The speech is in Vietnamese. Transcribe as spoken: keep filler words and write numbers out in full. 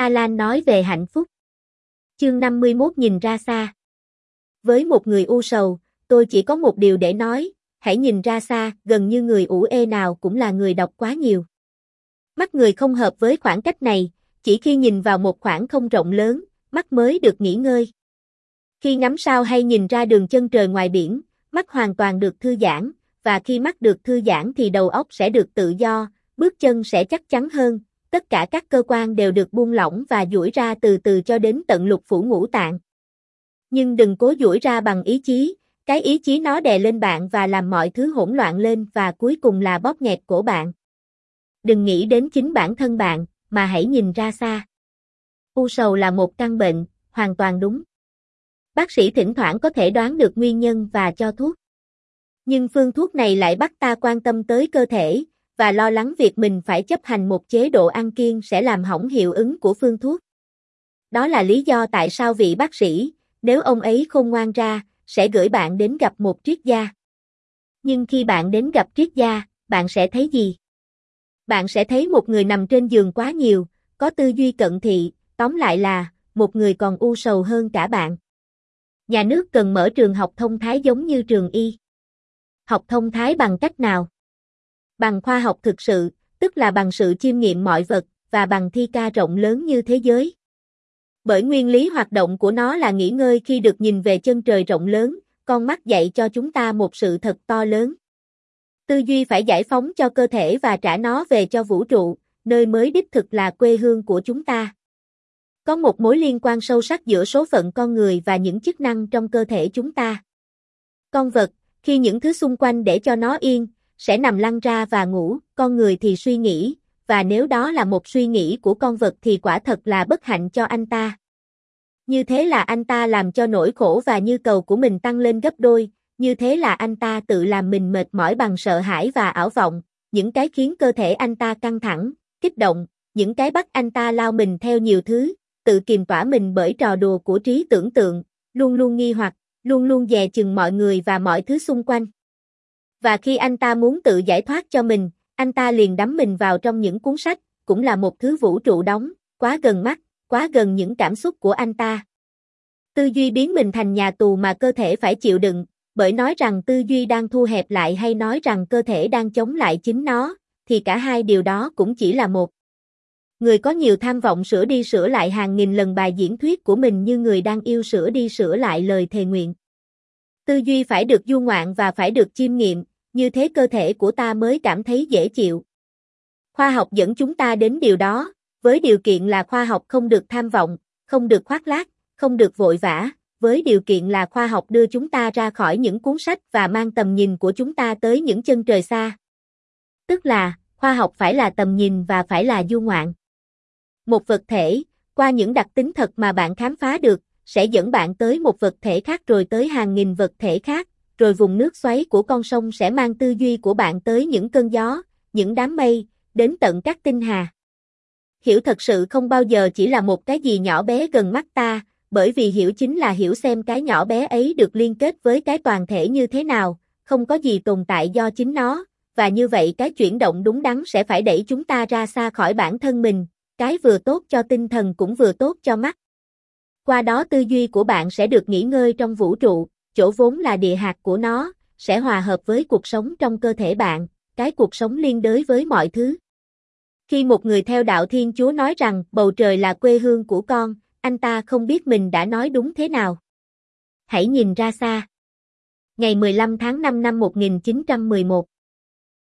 Alan nói về hạnh phúc. Chương năm mươi mốt nhìn ra xa. Với một người u sầu, tôi chỉ có một điều để nói, hãy nhìn ra xa, gần như người ủ ê nào cũng là người đọc quá nhiều. Mắt người không hợp với khoảng cách này, chỉ khi nhìn vào một khoảng không rộng lớn, mắt mới được nghỉ ngơi. Khi ngắm sao hay nhìn ra đường chân trời ngoài biển, mắt hoàn toàn được thư giãn, và khi mắt được thư giãn thì đầu óc sẽ được tự do, bước chân sẽ chắc chắn hơn, tất cả các cơ quan đều được buông lỏng và duỗi ra từ từ cho đến tận lục phủ ngũ tạng. Nhưng đừng cố duỗi ra bằng ý chí, cái ý chí nó đè lên bạn và làm mọi thứ hỗn loạn lên và cuối cùng là bóp nghẹt cổ bạn. Đừng nghĩ đến chính bản thân bạn, mà hãy nhìn ra xa. U sầu là một căn bệnh, hoàn toàn đúng. Bác sĩ thỉnh thoảng có thể đoán được nguyên nhân và cho thuốc. Nhưng phương thuốc này lại bắt ta quan tâm tới cơ thể, và lo lắng việc mình phải chấp hành một chế độ ăn kiêng sẽ làm hỏng hiệu ứng của phương thuốc. Đó là lý do tại sao vị bác sĩ, nếu ông ấy khôn ngoan ra, sẽ gửi bạn đến gặp một triết gia. Nhưng khi bạn đến gặp triết gia, bạn sẽ thấy gì? Bạn sẽ thấy một người nằm trên giường quá nhiều, có tư duy cận thị, tóm lại là, một người còn u sầu hơn cả bạn. Nhà nước cần mở trường học thông thái giống như trường y. Học thông thái bằng cách nào? Bằng khoa học thực sự, tức là bằng sự chiêm nghiệm mọi vật, và bằng thi ca rộng lớn như thế giới. Bởi nguyên lý hoạt động của nó là nghỉ ngơi khi được nhìn về chân trời rộng lớn, con mắt dạy cho chúng ta một sự thật to lớn. Tư duy phải giải phóng cho cơ thể và trả nó về cho vũ trụ, nơi mới đích thực là quê hương của chúng ta. Có một mối liên quan sâu sắc giữa số phận con người và những chức năng trong cơ thể chúng ta. Con vật, khi những thứ xung quanh để cho nó yên, sẽ nằm lăn ra và ngủ, con người thì suy nghĩ, và nếu đó là một suy nghĩ của con vật thì quả thật là bất hạnh cho anh ta. Như thế là anh ta làm cho nỗi khổ và nhu cầu của mình tăng lên gấp đôi, như thế là anh ta tự làm mình mệt mỏi bằng sợ hãi và ảo vọng, những cái khiến cơ thể anh ta căng thẳng, kích động, những cái bắt anh ta lao mình theo nhiều thứ, tự kiềm tỏa mình bởi trò đùa của trí tưởng tượng, luôn luôn nghi hoặc, luôn luôn dè chừng mọi người và mọi thứ xung quanh. Và khi anh ta muốn tự giải thoát cho mình, anh ta liền đắm mình vào trong những cuốn sách, cũng là một thứ vũ trụ đóng, quá gần mắt, quá gần những cảm xúc của anh ta. Tư duy biến mình thành nhà tù mà cơ thể phải chịu đựng, bởi nói rằng tư duy đang thu hẹp lại hay nói rằng cơ thể đang chống lại chính nó, thì cả hai điều đó cũng chỉ là một. Người có nhiều tham vọng sửa đi sửa lại hàng nghìn lần bài diễn thuyết của mình như người đang yêu sửa đi sửa lại lời thề nguyện. Tư duy phải được du ngoạn và phải được chiêm nghiệm, như thế cơ thể của ta mới cảm thấy dễ chịu. Khoa học dẫn chúng ta đến điều đó, với điều kiện là khoa học không được tham vọng, không được khoác lác, không được vội vã, với điều kiện là khoa học đưa chúng ta ra khỏi những cuốn sách và mang tầm nhìn của chúng ta tới những chân trời xa. Tức là, khoa học phải là tầm nhìn và phải là du ngoạn. Một vật thể, qua những đặc tính thật mà bạn khám phá được, sẽ dẫn bạn tới một vật thể khác rồi tới hàng nghìn vật thể khác, rồi vùng nước xoáy của con sông sẽ mang tư duy của bạn tới những cơn gió, những đám mây, đến tận các tinh hà. Hiểu thật sự không bao giờ chỉ là một cái gì nhỏ bé gần mắt ta, bởi vì hiểu chính là hiểu xem cái nhỏ bé ấy được liên kết với cái toàn thể như thế nào, không có gì tồn tại do chính nó, và như vậy cái chuyển động đúng đắn sẽ phải đẩy chúng ta ra xa khỏi bản thân mình, cái vừa tốt cho tinh thần cũng vừa tốt cho mắt. Qua đó tư duy của bạn sẽ được nghỉ ngơi trong vũ trụ, chỗ vốn là địa hạt của nó, sẽ hòa hợp với cuộc sống trong cơ thể bạn, cái cuộc sống liên đới với mọi thứ. Khi một người theo đạo Thiên Chúa nói rằng bầu trời là quê hương của con, anh ta không biết mình đã nói đúng thế nào. Hãy nhìn ra xa. Ngày mười lăm tháng năm năm một nghìn chín trăm mười một